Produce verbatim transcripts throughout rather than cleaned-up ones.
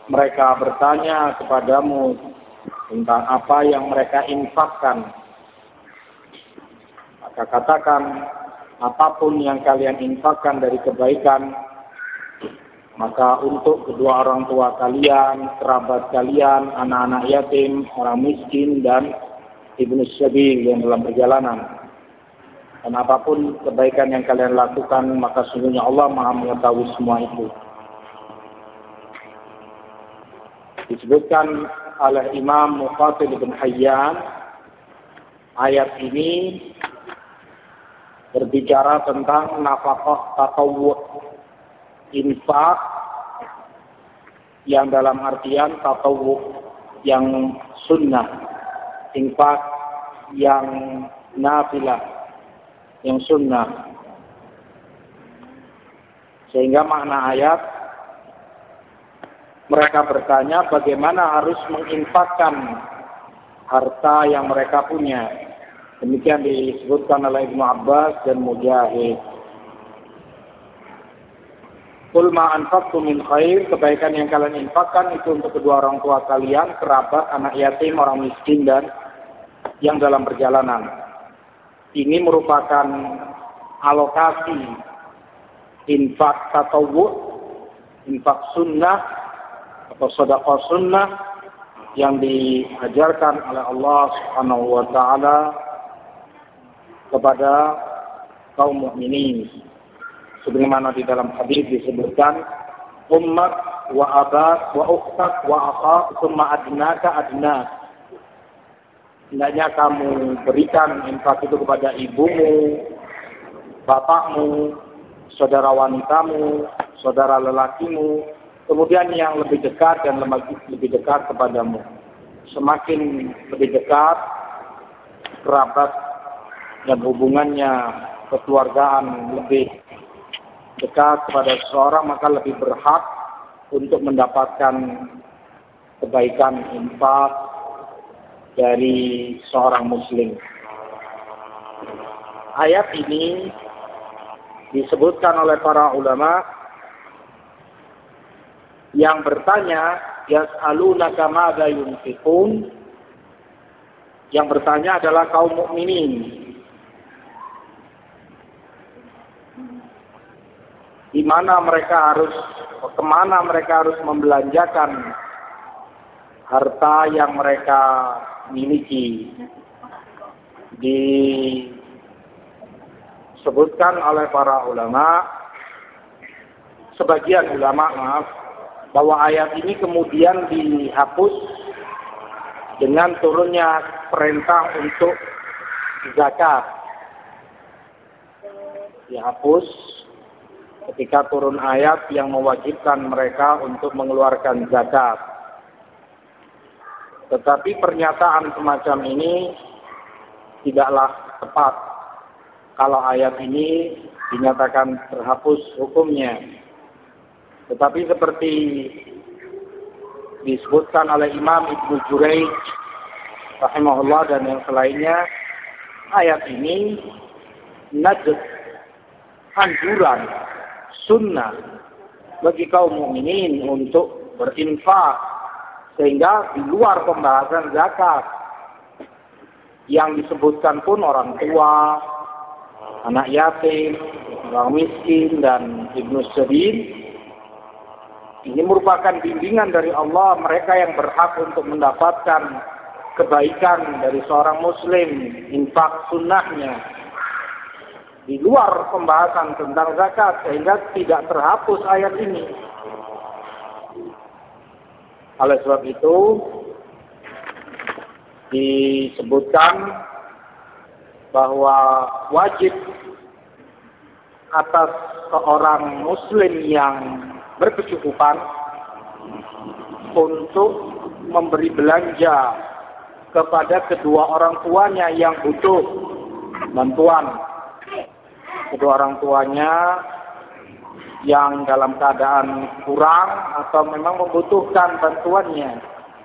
mereka bertanya kepadamu tentang apa yang mereka infakkan, maka katakan, apapun yang kalian infakkan dari kebaikan, maka untuk kedua orang tua kalian, kerabat kalian, anak-anak yatim, orang miskin, dan ibnu sabil yang dalam perjalanan. Dan apapun kebaikan yang kalian lakukan, maka sungguhnya Allah Maha mengetahui semua itu. Disebutkan oleh Imam Muqatil bin Hayyan, ayat ini berbicara tentang nafkah tatawwu', infak yang dalam artian tatawwu' yang sunnah, infak yang nafilah, yang sunnah. Sehingga makna ayat, mereka bertanya bagaimana harus menginfakkan harta yang mereka punya. Demikian disebutkan oleh Ibnu Abbas dan Mujahid. Qul ma anfaqtum min khair, kebaikan yang kalian infakkan itu untuk kedua orang tua kalian, kerabat, anak yatim, orang miskin, dan yang dalam perjalanan. Ini merupakan alokasi infak tatawwu', infak sunnah atau sedekah sunnah yang diajarkan oleh Allah Subhanahu wa taala kepada kaum mukminin. Sebagaimana di dalam hadis disebutkan, ummak wa abak wa ukhtak wa akhak thumma adnaka adnak. Hendaknya kamu berikan infak itu kepada ibumu, bapakmu, saudara wanitamu, saudara lelakimu, kemudian yang lebih dekat dan lebih dekat kepadamu. Semakin lebih dekat kerabat dan hubungannya kekeluargaan lebih dekat kepada seseorang, maka lebih berhak untuk mendapatkan kebaikan infak dari seorang muslim. Ayat ini disebutkan oleh para ulama yang bertanya, yas'alunaka madza yunfiqun, yang bertanya adalah kaum mukminin. Di mana mereka harus, kemana mereka harus membelanjakan harta yang mereka miliki. Disebutkan oleh para ulama, sebagian ulama maaf, bahwa ayat ini kemudian dihapus dengan turunnya perintah untuk zakat. Dihapus ketika turun ayat yang mewajibkan mereka untuk mengeluarkan zakat. Tetapi pernyataan semacam ini tidaklah tepat kalau ayat ini dinyatakan terhapus hukumnya. Tetapi seperti disebutkan oleh Imam Ibnu Jurayj rahimahullah dan yang selainnya, ayat ini najd, anjuran, sunnah bagi kaum mukminin untuk berinfak, sehingga di luar pembahasan zakat. Yang disebutkan pun orang tua, anak yatim, orang miskin, dan ibnu sabil. Ini merupakan bimbingan dari Allah, mereka yang berhak untuk mendapatkan kebaikan dari seorang muslim, infak sunnahnya, di luar pembahasan tentang zakat, sehingga tidak terhapus ayat ini. Oleh sebab itu, disebutkan bahwa wajib atas seorang muslim yang berkecukupan untuk memberi belanja kepada kedua orang tuanya yang butuh bantuan. Kedua orang tuanya yang dalam keadaan kurang atau memang membutuhkan bantuannya,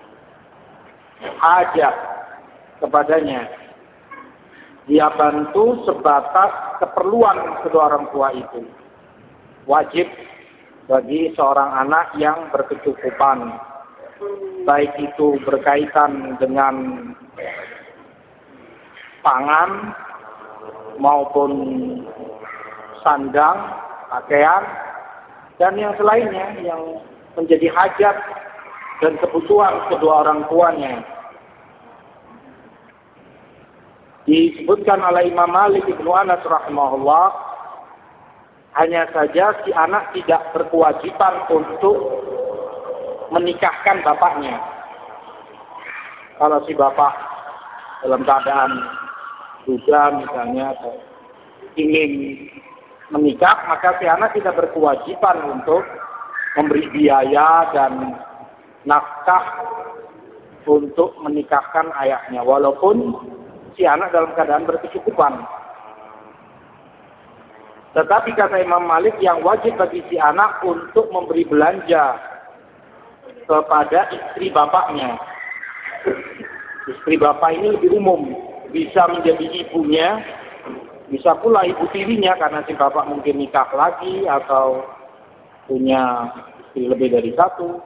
hajat kepadanya, dia bantu sebatas keperluan kedua orang tua itu. Wajib bagi seorang anak yang berkecukupan baik itu berkaitan dengan pangan maupun sandang, pakaian, dan yang selainnya yang menjadi hajat dan kebutuhan kedua orang tuanya. Disebutkan oleh Imam Malik Ibnu Anas rahimahullah, hanya saja si anak tidak berkewajiban untuk menikahkan bapaknya. Kalau si bapak dalam keadaan duda misalnya atau ingin menikah, maka si anak tidak berkewajiban untuk memberi biaya dan nafkah untuk menikahkan ayahnya, walaupun si anak dalam keadaan berkecukupan. Tetapi kata Imam Malik, yang wajib bagi si anak untuk memberi belanja kepada istri bapaknya. Istri bapak ini lebih umum, bisa menjadi ibunya, bisa pula ibu tirinya karena si bapak mungkin nikah lagi atau punya istri lebih dari satu.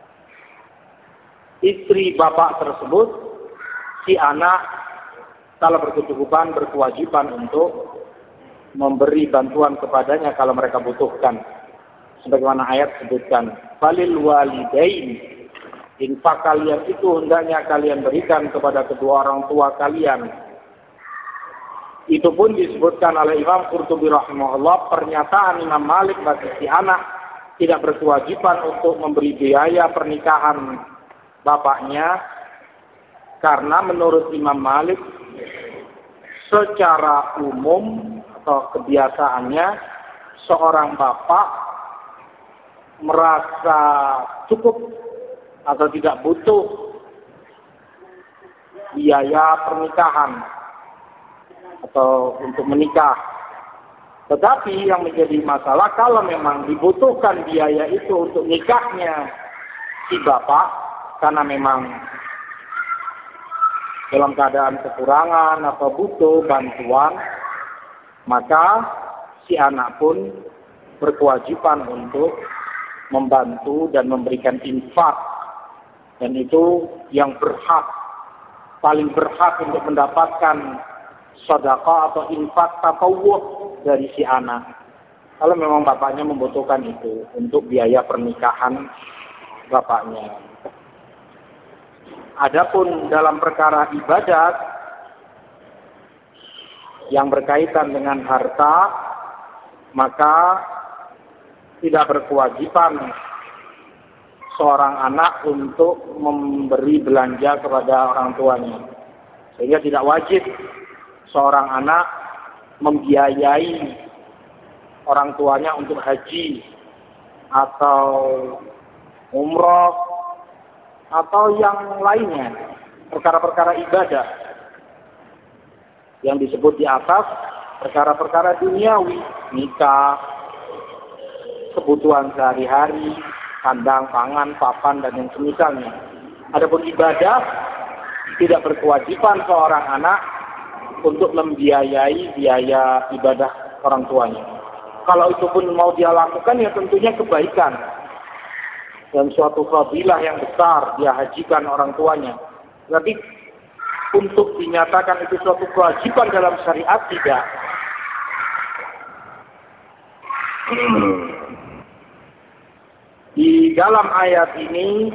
Istri bapak tersebut, si anak kalau berkecukupan berkewajiban untuk memberi bantuan kepadanya kalau mereka butuhkan. Sebagaimana ayat sebutkan, falil walidain, infak kalian itu hendaknya kalian berikan kepada kedua orang tua kalian. Itu pun disebutkan oleh Imam Qurtubi rahimahullah, pernyataan Imam Malik bagi si anak tidak berkewajiban untuk memberi biaya pernikahan bapaknya, karena menurut Imam Malik secara umum atau kebiasaannya seorang bapak merasa cukup atau tidak butuh biaya pernikahan atau untuk menikah. Tetapi yang menjadi masalah kalau memang dibutuhkan biaya itu untuk nikahnya si bapak, karena memang dalam keadaan kekurangan atau butuh bantuan, maka si anak pun berkewajiban untuk membantu dan memberikan infak. Dan itu yang berhak, paling berhak untuk mendapatkan sedekah atau infak tatawwu dari si anak. Kalau memang bapaknya membutuhkan itu untuk biaya pernikahan bapaknya. Adapun dalam perkara ibadat yang berkaitan dengan harta, maka tidak berkewajiban seorang anak untuk memberi belanja kepada orang tuanya. Sehingga tidak wajib seorang anak membiayai orang tuanya untuk haji atau umroh atau yang lainnya, perkara-perkara ibadah yang disebut di atas, perkara-perkara duniawi, nikah, kebutuhan sehari-hari, sandang, pangan, papan, dan yang semisalnya. Adapun ibadah, tidak berkewajiban seorang anak untuk membiayai biaya ibadah orang tuanya. Kalau itu pun mau dia lakukan, ya tentunya kebaikan dan suatu fadilah yang besar dia hajikan orang tuanya. Tapi untuk dinyatakan itu suatu kewajiban dalam syariat, tidak. Di dalam ayat ini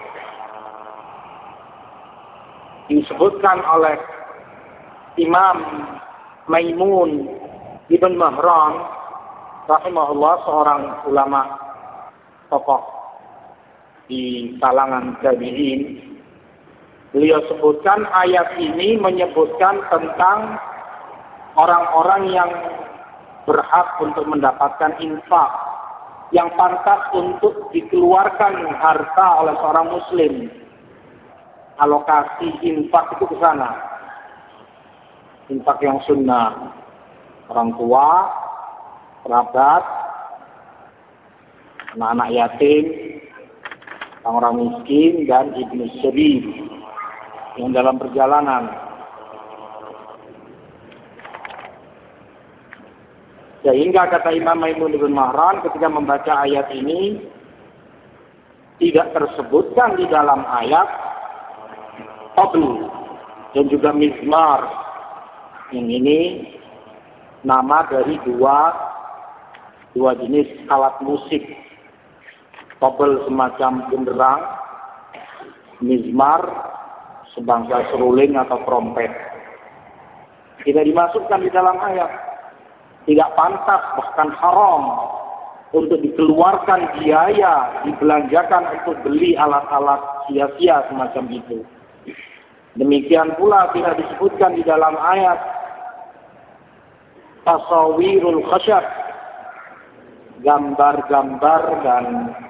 disebutkan oleh Imam Maimun Ibn Mahran rahimahullah, seorang ulama tokoh di kalangan tabi'in. Beliau sebutkan ayat ini menyebutkan tentang orang-orang yang berhak untuk mendapatkan infak, yang pantas untuk dikeluarkan harta oleh seorang muslim. Alokasi infak itu ke sana. Infak yang sunnah. Orang tua, kerabat, anak-anak yatim, orang miskin, dan ibnu sabil yang dalam perjalanan. Sehingga kata Imam Maimun bin Mahran ketika membaca ayat ini, tidak tersebutkan di dalam ayat tabl dan juga mizmar. Yang ini nama dari dua dua jenis alat musik. Tabl semacam genderang, mizmar sebangsa seruling atau trompet. Tidak dimasukkan di dalam ayat. Tidak pantas, bahkan haram untuk dikeluarkan biaya, dibelanjakan untuk beli alat-alat sia-sia semacam itu. Demikian pula tidak disebutkan di dalam ayat tasawirul khasyab, gambar-gambar dan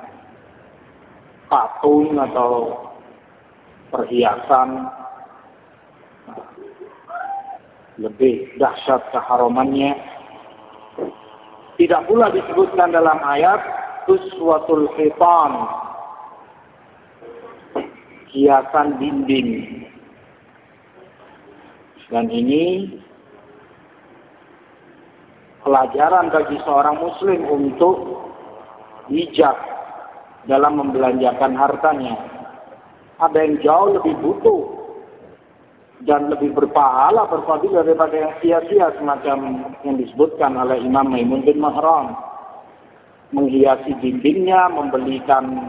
patung atau perhiasan. Lebih dahsyat keharamannya. Tidak pula disebutkan dalam ayat uswatul khitan, hiasan dinding. Dan ini pelajaran bagi seorang muslim untuk bijak dalam membelanjakan hartanya. Ada yang jauh lebih butuh dan lebih berpahala berfadilah daripada yang sia-sia semacam yang disebutkan oleh Imam Maimun bin Mahran. Menghiasi dindingnya, membelikan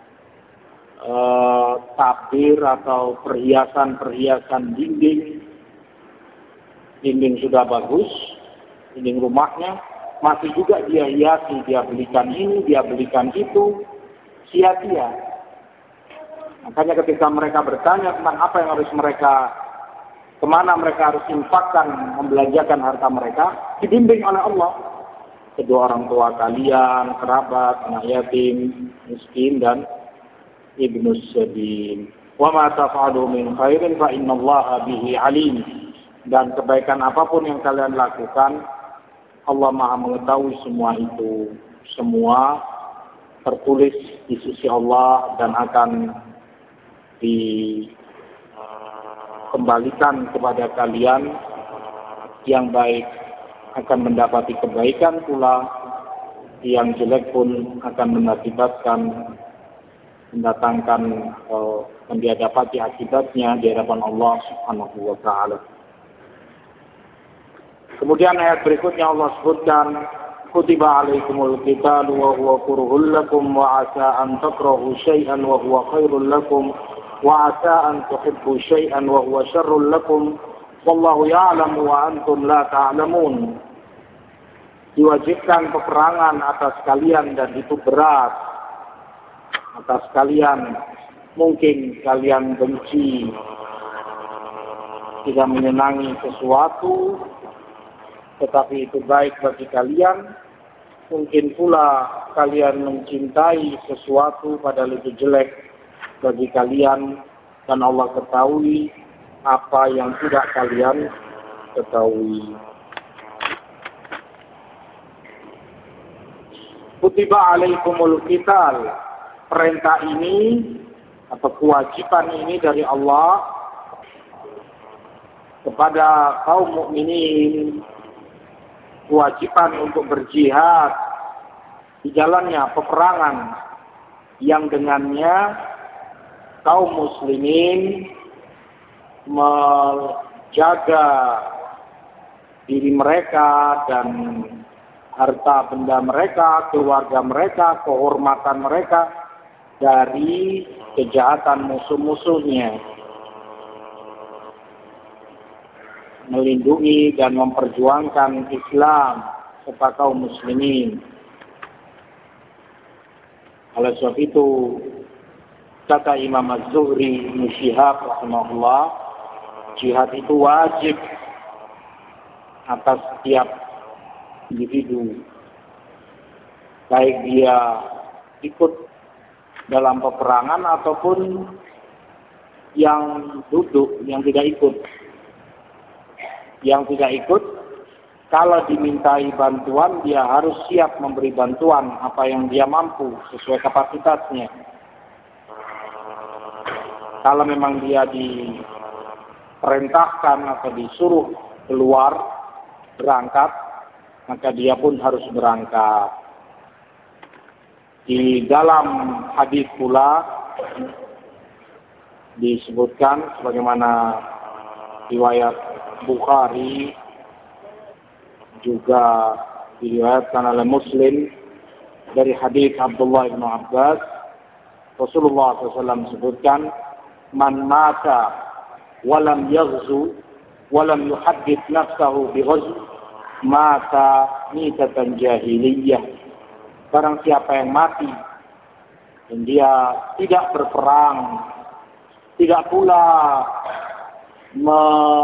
uh, tabir atau perhiasan-perhiasan dinding. Dinding sudah bagus, dinding rumahnya, masih juga dia hiasi, dia belikan ini, dia belikan itu, sia-sia. Makanya ketika mereka bertanya tentang apa yang harus mereka, kemana mereka harus infakkan, membelanjakan harta mereka, dibimbing oleh Allah. Kedua orang tua kalian, kerabat, anak yatim, miskin, dan ibnu sabil. Wa ma taf'alu min khairin fa innallaha bihi alim. Dan kebaikan apapun yang kalian lakukan, Allah Maha mengetahui semua itu. Semua tertulis di sisi Allah dan akan dikembalikan kepada kalian. Yang baik akan mendapati kebaikan pula, yang jelek pun akan mengakibatkan mendatangkan uh, dia dapati akibatnya di hadapan Allah Subhanahu wa taala. Kemudian ayat berikutnya Allah sebutkan kutiba alaikumul qitalu wa huwa kurhul lakum wa asa an takrahu syai'an wa huwa khairul lakum wa asa an tuhibbu syai'an wa huwa syarrul lakum wallahu ya'lamu wa antum la ta'lamun. Diwajibkan peperangan atas kalian dan itu berat atas kalian. Mungkin kalian benci, tidak menyenangi sesuatu, tetapi itu baik bagi kalian. Mungkin pula kalian mencintai sesuatu padahal itu jelek bagi kalian, dan Allah ketahui apa yang tidak kalian ketahui. Kutiba alaikumul qital. Perintah ini atau kewajiban ini dari Allah kepada kaum mukminin, kewajiban untuk berjihad di jalannya peperangan yang dengannya kaum muslimin menjaga diri mereka dan harta benda mereka, keluarga mereka, kehormatan mereka dari kejahatan musuh-musuhnya. Melindungi dan memperjuangkan Islam serta kaum muslimin. Oleh sebab itu, kata Imam Az-Zuhri Ibnu Syihab rahimahullah, jihad itu wajib atas setiap individu, baik dia ikut dalam peperangan ataupun yang duduk, yang tidak ikut. Yang tidak ikut, kalau dimintai bantuan, dia harus siap memberi bantuan apa yang dia mampu sesuai kapasitasnya. Kalau memang dia diperintahkan atau disuruh keluar, berangkat, maka dia pun harus berangkat. Di dalam hadis pula disebutkan sebagaimana riwayat Bukhari juga diriwayatkan oleh Muslim dari hadis Abdullah bin Abbas, Rasulullah shallallahu alaihi wasallam sebutkan, man mata walam yaghzu walam yuhaddits nafsahu bighazw mata mitatan jahiliyah. Barang siapa yang mati dan dia tidak berperang, tidak pula me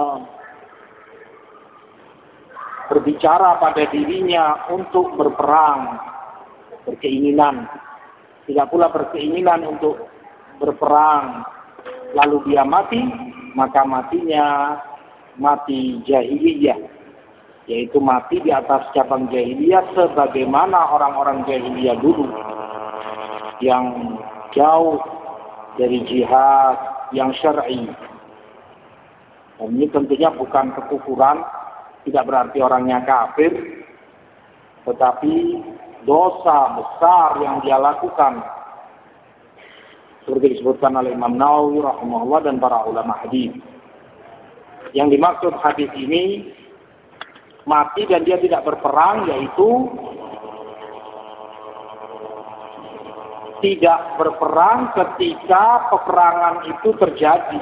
berbicara pada dirinya untuk berperang, berkeinginan, tidak pula berkeinginan untuk berperang, lalu dia mati, maka matinya mati jahiliyah, yaitu mati di atas cabang jahiliyah sebagaimana orang-orang jahiliyah dulu yang jauh dari jihad yang syar'i. Dan ini tentunya bukan kekufuran, tidak berarti orangnya kafir, tetapi dosa besar yang dia lakukan. Seperti disebutkan oleh Imam Nawawi rahimahullah dan para ulama hadis. Yang dimaksud hadis ini mati dan dia tidak berperang, yaitu tidak berperang ketika peperangan itu terjadi.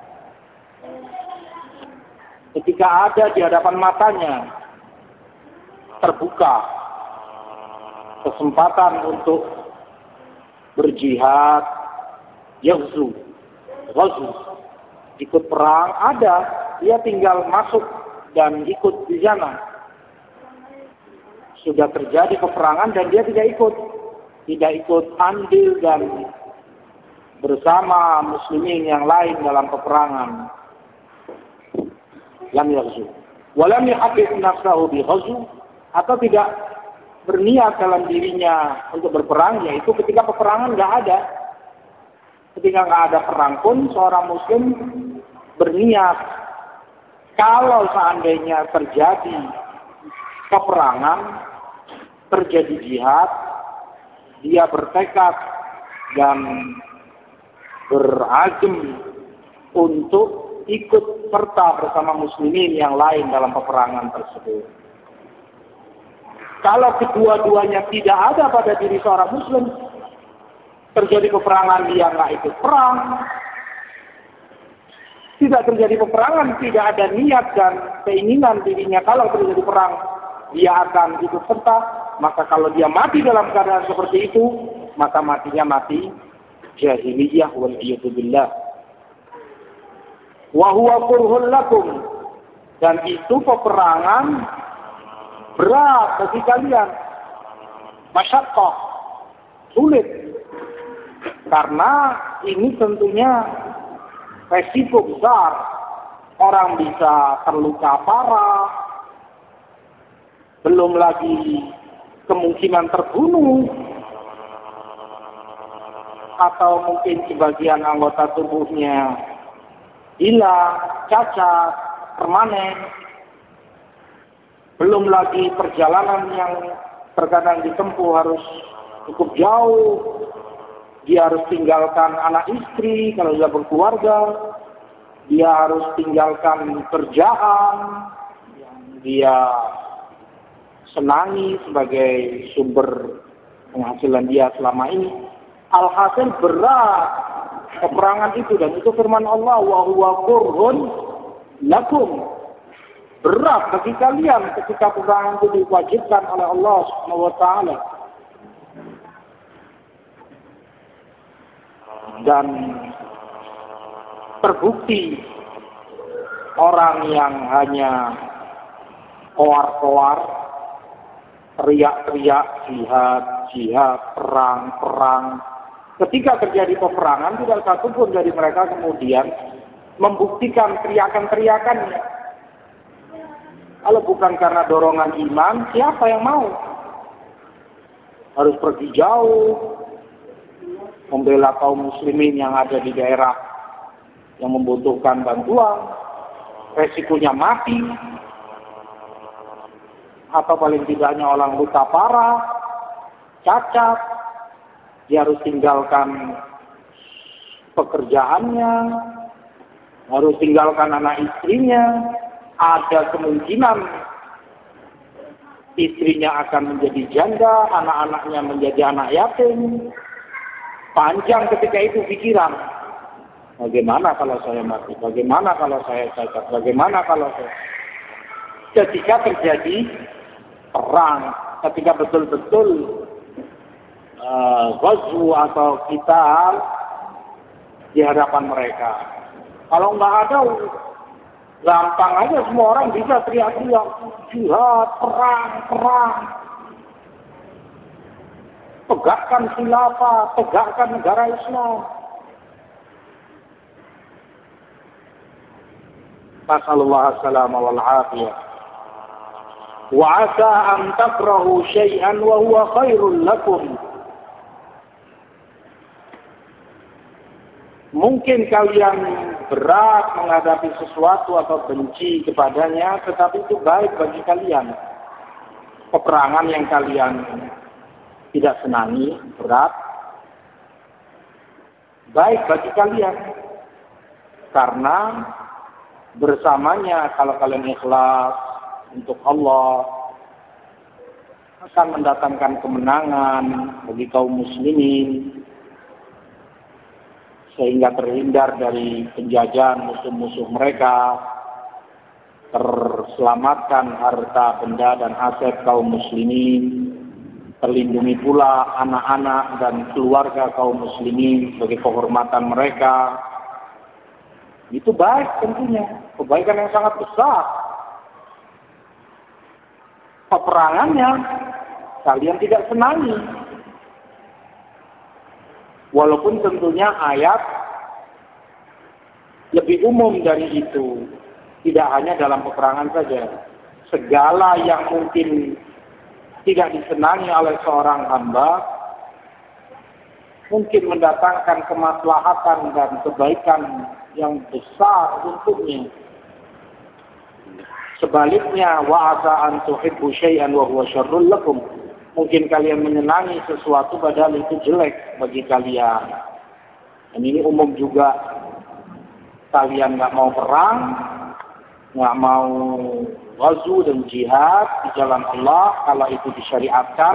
Ketika ada di hadapan matanya terbuka kesempatan untuk berjihad, yaghzu, ghazu, ikut perang, ada, dia tinggal masuk dan ikut di sana. Sudah terjadi peperangan dan dia tidak ikut, tidak ikut andil dan bersama muslimin yang lain dalam peperangan. Lam yaghzu walam yuhaddits nafsahu bi ghazw, atau tidak berniat dalam dirinya untuk berperang, yaitu ketika peperangan nggak ada. Ketika nggak ada perang pun seorang muslim berniat, kalau seandainya terjadi peperangan, terjadi jihad, dia bertekad dan berazam untuk ikut serta bersama muslimin yang lain dalam peperangan tersebut. Kalau kedua-duanya tidak ada pada diri seorang muslim, terjadi peperangan dia nggak ikut perang, tidak terjadi peperangan, tidak ada niat dan keinginan dirinya kalau terjadi perang dia akan ikut serta, maka kalau dia mati dalam keadaan seperti itu, maka matinya mati jahiliyah wal iyadu billah. Wa huwa kurhul lakum, dan itu peperangan berat bagi kalian, masyaqqah, sulit, karena ini tentunya resiko besar. Orang bisa terluka parah, belum lagi kemungkinan terbunuh, atau mungkin sebagian anggota tubuhnya hilang, cacat, permanen. Belum lagi perjalanan yang terkadang ditempuh harus cukup jauh. Dia harus tinggalkan anak istri kalau sudah berkeluarga. Dia harus tinggalkan kerjaan yang dia senangi sebagai sumber penghasilan dia selama ini. Alhasil berat peperangan itu, dan itu firman Allah, wa huwa kurhun lakum, berat bagi kalian ketika peperangan itu diwajibkan oleh Allah Subhanahu wa taala. Dan terbukti orang yang hanya koar-koar, teriak-teriak jihad, jihad, perang, perang, ketika terjadi peperangan tidak satu pun dari mereka kemudian membuktikan teriakan-teriakannya. Kalau bukan karena dorongan iman, siapa yang mau? Harus pergi jauh, membela kaum muslimin yang ada di daerah yang membutuhkan bantuan, resikonya mati, atau paling tidaknya orang luka parah, cacat, dia harus tinggalkan pekerjaannya, harus tinggalkan anak istrinya, ada kemungkinan istrinya akan menjadi janda, anak-anaknya menjadi anak yatim. Panjang ketika itu pikiran. Bagaimana kalau saya mati? Bagaimana kalau saya cacat? Bagaimana kalau saya... Ketika terjadi perang, ketika betul-betul uh, ghazwu atau kita di hadapan mereka. Kalau nggak ada, gampang aja semua orang bisa teriak-teriak, jihad, perang, perang. Tegakkan khilafah, tegakkan negara Islam. Nasallallahu as-salama wal afiyah. Wa 'asa an takrahu syai'an wa huwa khairul lakum. Mungkin kalian berat menghadapi sesuatu atau benci kepadanya, tetapi itu baik bagi kalian. Peperangan yang kalian tidak senangi, berat, baik bagi kalian. Karena bersamanya kalau kalian ikhlas untuk Allah akan mendatangkan kemenangan bagi kaum muslimin, sehingga terhindar dari penjajahan musuh-musuh mereka, terselamatkan harta benda dan aset kaum muslimin, terlindungi pula anak-anak dan keluarga kaum muslimin sebagai kehormatan mereka. Itu baik tentunya, kebaikan yang sangat besar. Peperangannya kalian tidak senangi. Walaupun tentunya ayat lebih umum dari itu. Tidak hanya dalam peperangan saja. Segala yang mungkin tidak disenangi oleh seorang hamba mungkin mendatangkan kemaslahatan dan kebaikan yang besar untuknya. Sebaliknya, wa'asa an tuhibbu syai'an wa huwa syarrul lakum. Mungkin kalian menyenangi sesuatu padahal itu jelek bagi kalian. Dan ini umum juga. Kalian nggak mau perang, nggak mau ghazwu dan jihad di jalan Allah, kalau itu disyariatkan,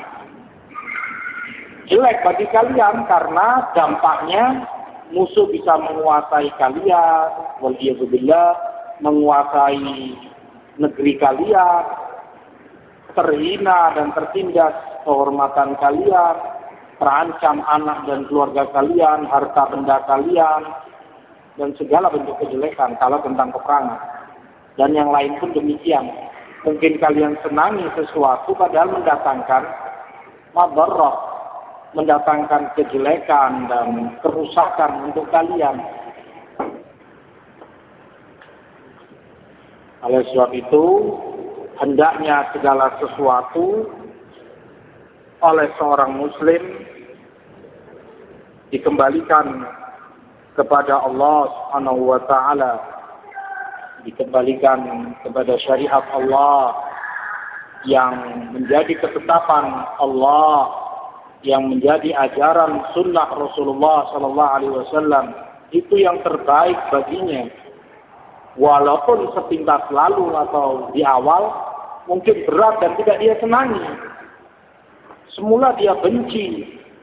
jelek bagi kalian karena dampaknya musuh bisa menguasai kalian, waliyadzubillah, menguasai negeri kalian, terhina dan tertindas kehormatan kalian, terancam anak dan keluarga kalian, harta benda kalian, dan segala bentuk kejelekan kalau tentang peperangan. Dan yang lain pun demikian. Mungkin kalian senangi sesuatu padahal mendatangkan madarrah, mendatangkan kejelekan dan kerusakan untuk kalian. Oleh sebab itu, hendaknya segala sesuatu oleh seorang muslim dikembalikan kepada Allah Subhanahu wa taala, dikembalikan kepada syariat Allah yang menjadi ketetapan Allah, yang menjadi ajaran sunnah Rasulullah sallallahu alaihi wasallam. Itu yang terbaik baginya. Walaupun sepintas lalu atau di awal mungkin berat dan tidak dia senangi. Semula dia benci.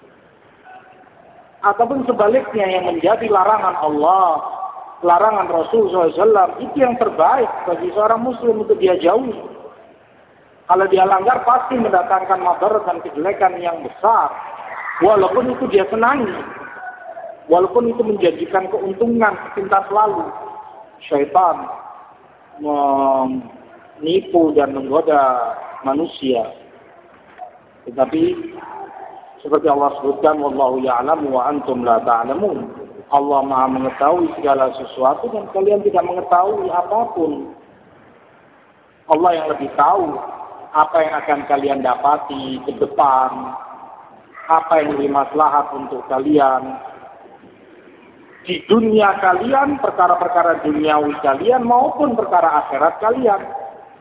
Ataupun sebaliknya yang menjadi larangan Allah, larangan Rasul sallallahu alaihi wasallam, itu yang terbaik bagi seorang muslim untuk dia jauhi. Kalau dia langgar pasti mendatangkan madarat dan kejelekan yang besar. Walaupun itu dia senangi. Walaupun itu menjanjikan keuntungan sepintas lalu. Syaitan menipu dan menggoda manusia. Tetapi seperti Allah sebutkan, wallahu ya'lamu wa antum la ta'lamun. Allah Maha mengetahui segala sesuatu dan kalian tidak mengetahui apapun. Allah yang lebih tahu apa yang akan kalian dapati ke depan, apa yang lebih maslahat untuk kalian di dunia kalian, perkara-perkara duniawi kalian maupun perkara akhirat kalian.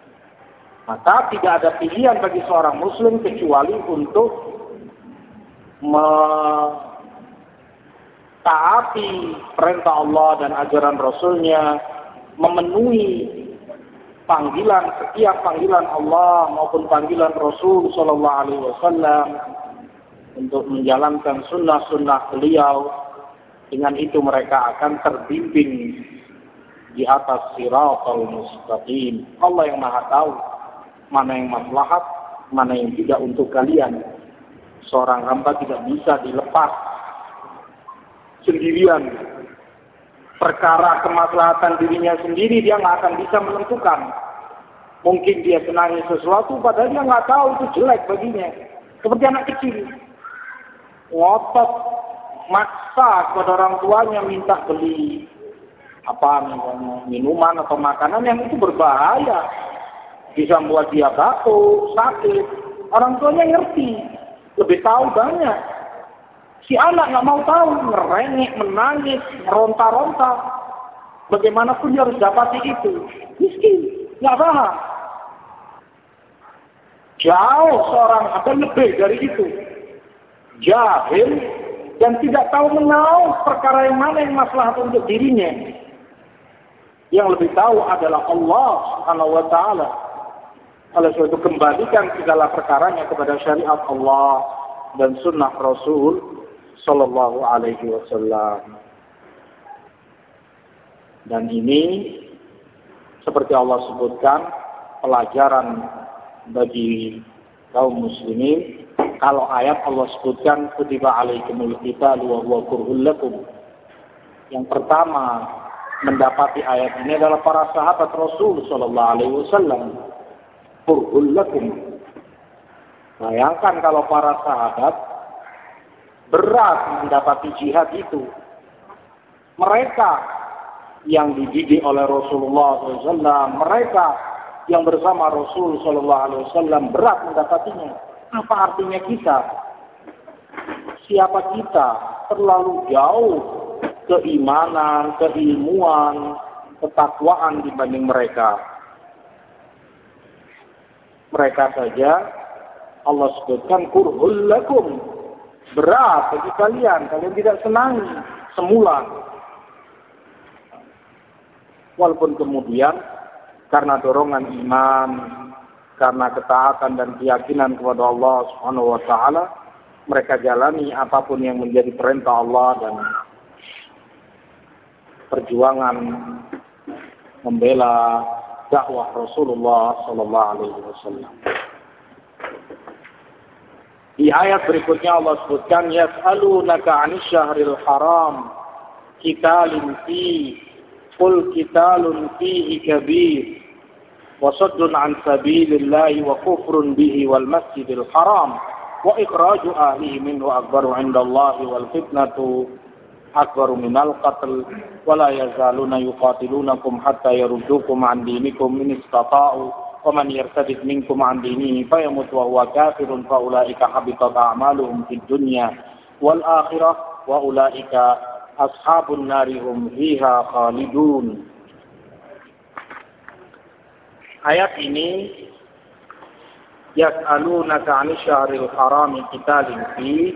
Maka tidak ada pilihan bagi seorang muslim kecuali untuk mentaati perintah Allah dan ajaran Rasulnya, memenuhi panggilan, setiap panggilan Allah maupun panggilan Rasul Sallallahu Alaihi Wasallam untuk menjalankan sunnah-sunnah beliau. Dengan itu mereka akan terbimbing di atas siratal mustaqim. Allah yang Maha tahu mana yang maslahat, mana yang tidak untuk kalian. Seorang hamba tidak bisa dilepas sendirian. Perkara kemaslahatan dirinya sendiri dia nggak akan bisa menentukan. Mungkin dia senangi sesuatu padahal dia nggak tahu itu jelek baginya. Seperti anak kecil, ngotot maksa kepada orang tuanya minta beli apa minuman atau makanan yang itu berbahaya, bisa membuat dia batuk, sakit. Orang tuanya ngerti, lebih tahu banyak. Si anak nggak mau tahu, ngerengek, menangis, meronta-ronta. Bagaimanapun dia harus dapati itu. Miskin, nggak paham. Jauh seorang akan lebih dari itu. Jahil dan tidak tahu menau perkara yang mana yang maslahat untuk dirinya. Yang lebih tahu adalah Allah Subhanahu wa taala. Oleh sebab itu kembalikan segala perkaranya kepada syariat Allah dan sunnah Rasul sallallahu alaihi wasallam. Dan ini seperti Allah sebutkan pelajaran bagi kaum muslimin. Kalau ayat Allah sebutkan kutiba alaikumul qitalu wa huwa kurhul lakum. Yang pertama mendapati ayat ini adalah para sahabat Rasul sallallahu alaihi wasallam. Kurhul lakum. Bayangkan kalau para sahabat berat mendapati jihad itu. Mereka yang dididik oleh Rasulullah sallallahu alaihi wasallam, mereka yang bersama Rasul sallallahu alaihi wasallam berat mendapatinya. Apa artinya kita? Siapa kita? Terlalu jauh keimanan, keilmuan, ketakwaan dibanding mereka. Mereka saja Allah sebutkan kurhul lakum. Berat bagi kalian, kalian tidak senangi semula. Walaupun kemudian karena dorongan iman, karena ketaatan dan keyakinan kepada Allah Subhanahu wa taala, mereka jalani apapun yang menjadi perintah Allah dan perjuangan membela dakwah Rasulullah sallallahu alaihi wasallam. Di ayat berikutnya Allah sebutkan yas'alunaka 'anil syahril haram qitalin fi qul qitalun fihi kabir وصد عن سبيل الله وكفر به والمسجد الحرام وإخراج أهله منه أكبر عند الله والفتنة أكبر من القتل ولا يزالون يقاتلونكم حتى يردوكم عن دينكم إن استطاعوا ومن يرتد منكم عن دينه فيمت وهو كافر فأولئك حبطت أعمالهم في الدنيا والآخرة وأولئك أصحاب النار هم فيها خالدون. Ayat ini yas'alunaka 'anil syahril haram qitalin fi.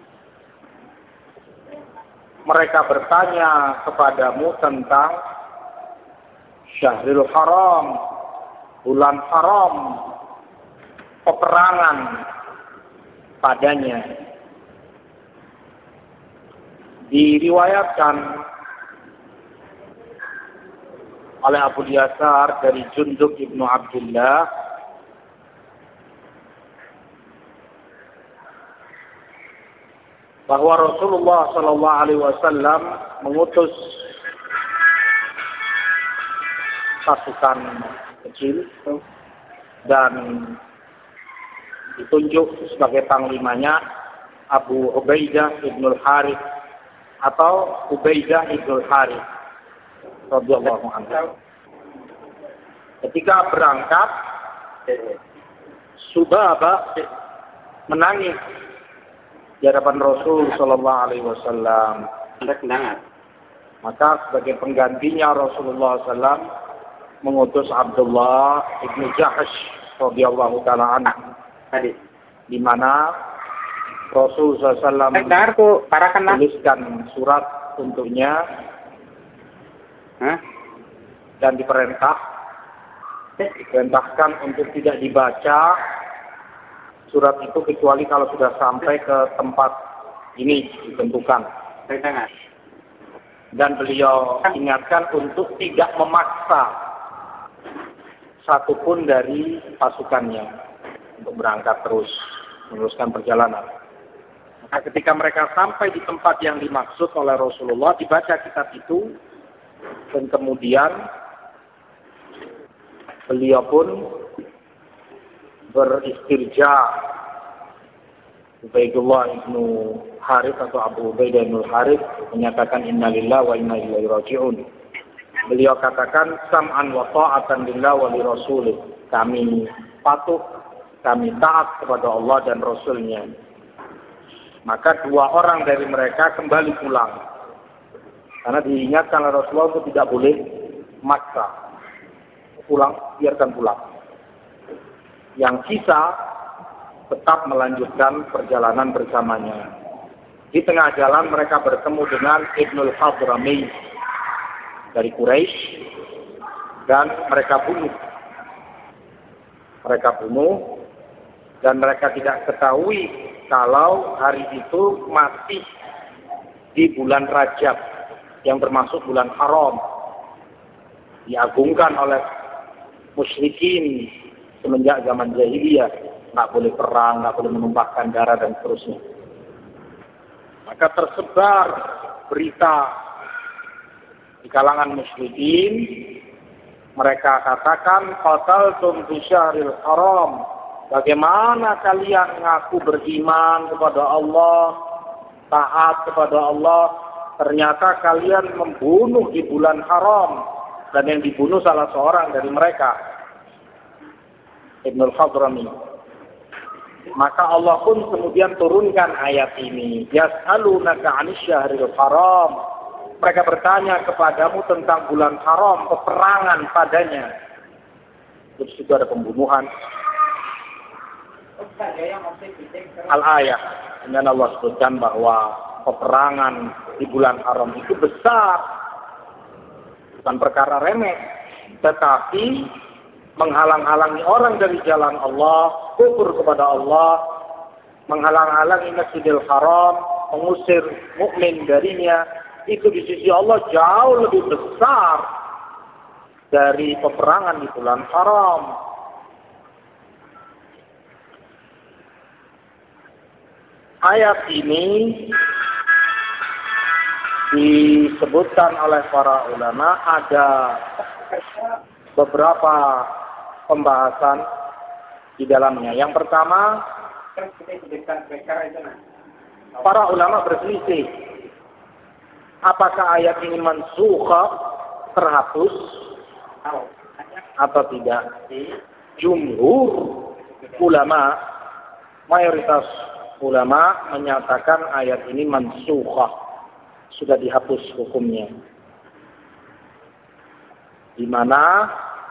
Mereka bertanya kepadamu tentang syahril haram, bulan haram, peperangan padanya. Diriwayatkan oleh Abu Yasar dari Jundub ibnu Abdullah bahwa Rasulullah Sallallahu Alaihi Wasallam mengutus pasukan kecil dan ditunjuk sebagai panglimanya Abu Ubaidah ibnul Harith atau Ubaidah ibnul Harith radhiyallahu anhu. Ketika berangkat, Subabah menangis di hadapan Rasul sallallahu alaihi wasallam. Maka sebagai penggantinya Rasulullah sallallahu alaihi wasallam mengutus Abdullah ibnu Jahash radhiyallahu taala anhu, di mana Rasul sallallahu alaihi wasallam menuliskan surat untuknya. Hah? Dan diperintah diperintahkan untuk tidak dibaca surat itu kecuali kalau sudah sampai ke tempat ini ditentukan. Dan beliau ingatkan untuk tidak memaksa satupun dari pasukannya untuk berangkat terus meneruskan perjalanan. Nah, ketika mereka sampai di tempat yang dimaksud oleh Rasulullah, dibaca kitab itu, dan kemudian beliau pun beristirja. Ubaidullah ibnu Harith atau Abu Ubaidah ibnu Harith menyatakan innalillahi wa inna ilaihi raji'un. Beliau katakan sam'an wa ta'atan lillah wa li rasulih. Kami patuh, kami taat kepada Allah dan Rasulnya. Maka dua orang dari mereka kembali pulang. Karena diingatkan oleh Rasulullah itu tidak boleh maksa. Pulang, biarkan pulang. Yang sisa tetap melanjutkan perjalanan bersamanya. Di tengah jalan mereka bertemu dengan Ibnul Hadrami dari Quraisy dan mereka bunuh. Mereka bunuh dan mereka tidak ketahui kalau hari itu masih di bulan Rajab yang termasuk bulan haram, diagungkan oleh musyrikin semenjak zaman jahiliyah, nggak boleh perang, nggak boleh menumpahkan darah dan seterusnya. Maka tersebar berita di kalangan musyrikin, mereka katakan qataltum fi syahril haram. Bagaimana kalian ngaku beriman kepada Allah, taat kepada Allah, ternyata kalian membunuh di bulan haram, dan yang dibunuh salah seorang dari mereka, Ibnul Hadrami. Maka Allah pun kemudian turunkan ayat ini. Yas'alunaka 'anil syahril haram. Mereka bertanya kepadamu tentang bulan haram, peperangan padanya. Terus itu ada pembunuhan. Al-ayat. Dan Allah sebutkan bahwa peperangan di bulan haram itu besar. Bukan perkara remeh. Tetapi menghalang-halangi orang dari jalan Allah, kufur kepada Allah, menghalang-halangi Masjidil Haram, mengusir mukmin darinya, itu di sisi Allah jauh lebih besar dari peperangan di bulan haram. Ayat ini disebutkan oleh para ulama ada beberapa pembahasan di dalamnya. Yang pertama, para ulama berselisih apakah ayat ini mansukha, terhapus atau tidak. Jumhur ulama, mayoritas ulama menyatakan ayat ini mansukha, sudah dihapus hukumnya. Di mana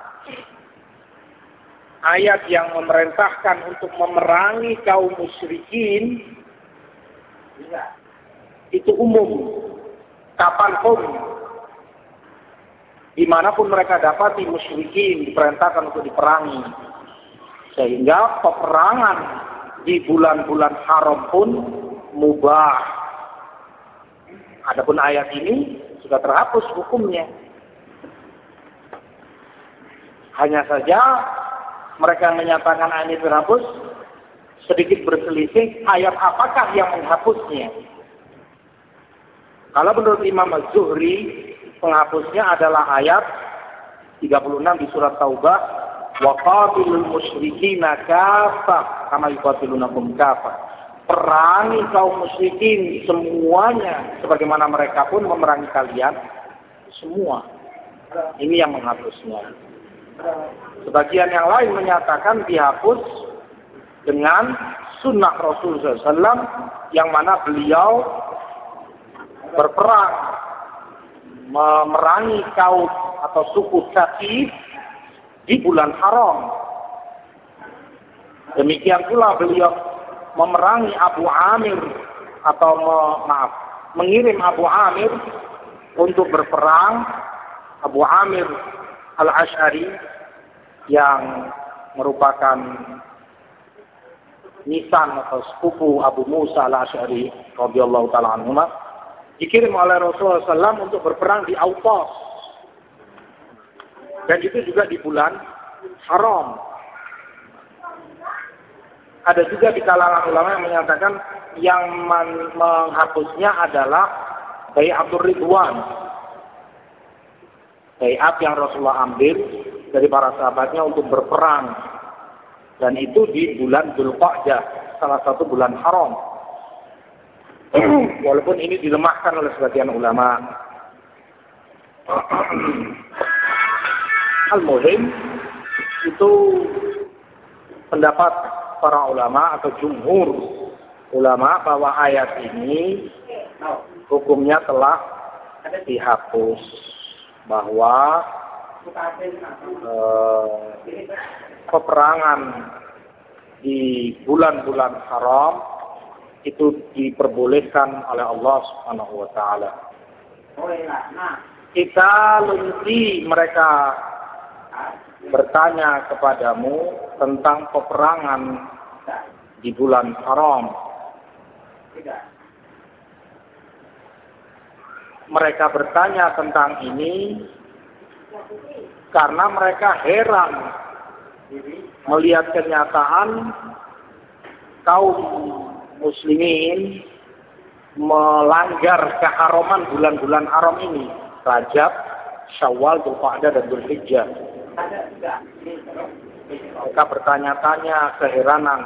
ayat yang memerintahkan untuk memerangi kaum musyrikin itu umum, kapanpun, dimanapun mereka dapati musyrikin diperintahkan untuk diperangi, sehingga peperangan di bulan-bulan haram pun mubah. Adapun ayat ini sudah terhapus hukumnya. Hanya saja mereka menyatakan ayat ini terhapus, sedikit berselisih ayat apakah yang menghapusnya. Kalau menurut Imam Az-Zuhri, penghapusnya adalah ayat tiga puluh enam di surat Taubah, wa qatilul musyrikina kafah kama yuqatilunakum kafah. Perangi kaum musyrikin semuanya sebagaimana mereka pun memerangi kalian semua. Ini yang menghapusnya. Sebagian yang lain menyatakan dihapus dengan sunnah Rasul sallallahu alaihi wasallam yang mana beliau berperang memerangi kaum atau suku Tsaqif di bulan haram. Demikian pula beliau memerangi Abu Amir atau me, maaf mengirim Abu Amir untuk berperang. Abu Amir Al-Asy'ari yang merupakan nisan atau sepupu Abu Musa Al-Asy'ari radhiyallahu taala anhu, dikirim oleh Rasulullah shallallahu alaihi wasallam untuk berperang di Autas, dan itu juga di bulan haram. Ada juga di kalangan ulama yang menyatakan yang menghapusnya adalah Bai'atur Ridwan, bai'at yang Rasulullah ambil dari para sahabatnya untuk berperang, dan itu di bulan Dzulqa'dah, salah satu bulan haram. Walaupun ini dilemahkan oleh sebagian ulama. Al-Muhim, itu pendapat para ulama atau jumhur ulama bahwa ayat ini hukumnya telah dihapus, bahwa eh, peperangan di bulan-bulan haram itu diperbolehkan oleh Allah Subhanahu wa taala. Kita lunti mereka bertanya kepadamu tentang peperangan di bulan haram. Mereka bertanya tentang ini karena mereka heran melihat kenyataan kaum muslimin melanggar keharaman bulan-bulan haram ini, Rajab, Syawal, Dzulqa'dah, dan Dzulhijjah. Mereka bertanya-tanya keheranan.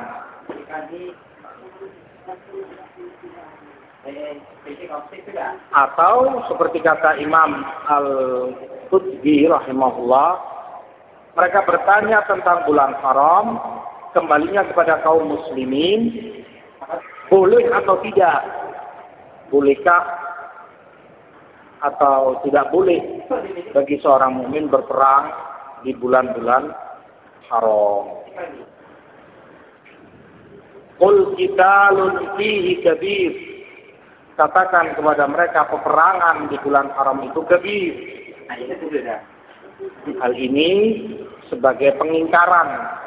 Atau seperti kata Imam Al-Qutbi rahimahullah, mereka bertanya tentang bulan haram, kembalinya kepada kaum muslimin, boleh atau tidak? Bolehkah atau tidak boleh bagi seorang mukmin berperang di bulan-bulan haram? Qul qitalun fihi kabir. Katakan kepada mereka, peperangan di bulan haram itu kabir. Hal ini sebagai pengingkaran,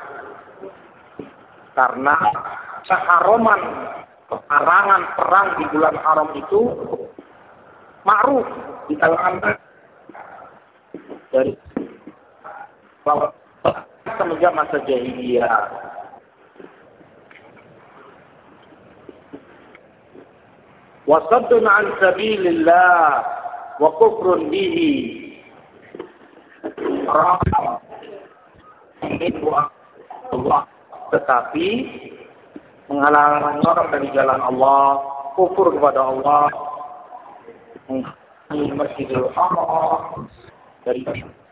karena keharaman peperangan perang di bulan haram itu ma'ruf di kalangan dari bahwa semenjak masa jahiliyah. Wasaddun an sabilillah wa kufrun bihi. Allah, tetapi menghalangi orang dari jalan Allah, kufur kepada Allah, menghalangi Masjidil Haram dari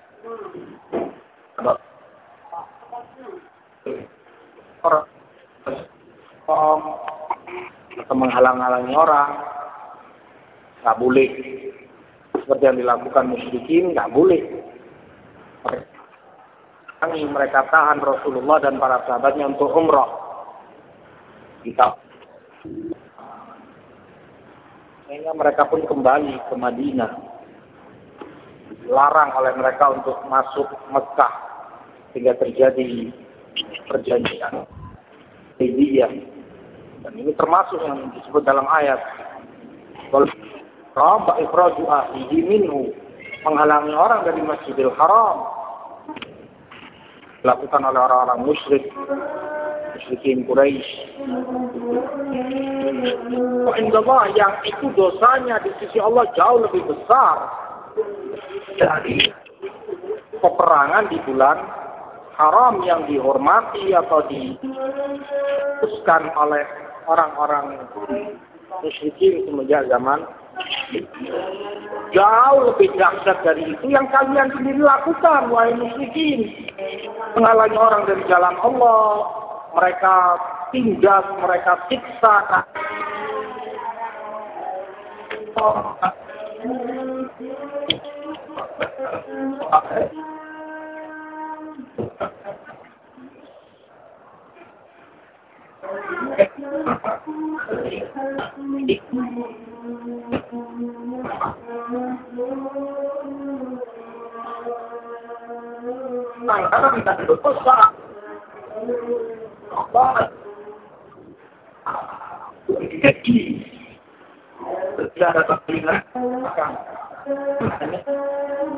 orang atau menghalang-halangi orang, nggak boleh. Seperti yang dilakukan musyrikin, nggak boleh. Mereka tahan Rasulullah dan para sahabatnya untuk umrah. Kita, sehingga mereka pun kembali ke Madinah. Larang oleh mereka untuk masuk Mekah, sehingga terjadi perjanjian Hudaybiyah. Dan ini termasuk yang disebut dalam ayat Rabba ikhraju ahlihi minhu, menghalangi orang dari Masjidil Haram, dilakukan oleh orang-orang musyrik, musyrikin Quraisy. Wa'indallah, yang itu dosanya di sisi Allah jauh lebih besar dari peperangan di bulan haram yang dihormati atau dihapuskan oleh orang-orang musyrikin semenjak zaman. Jauh lebih dahsyat dari itu yang kalian sendiri lakukan, wahai musyrikin. Menghalangi orang dari jalan Allah, mereka tindas, mereka siksa. Karena kita berdosa. Allah. Jadi, tidak ada kebenaran.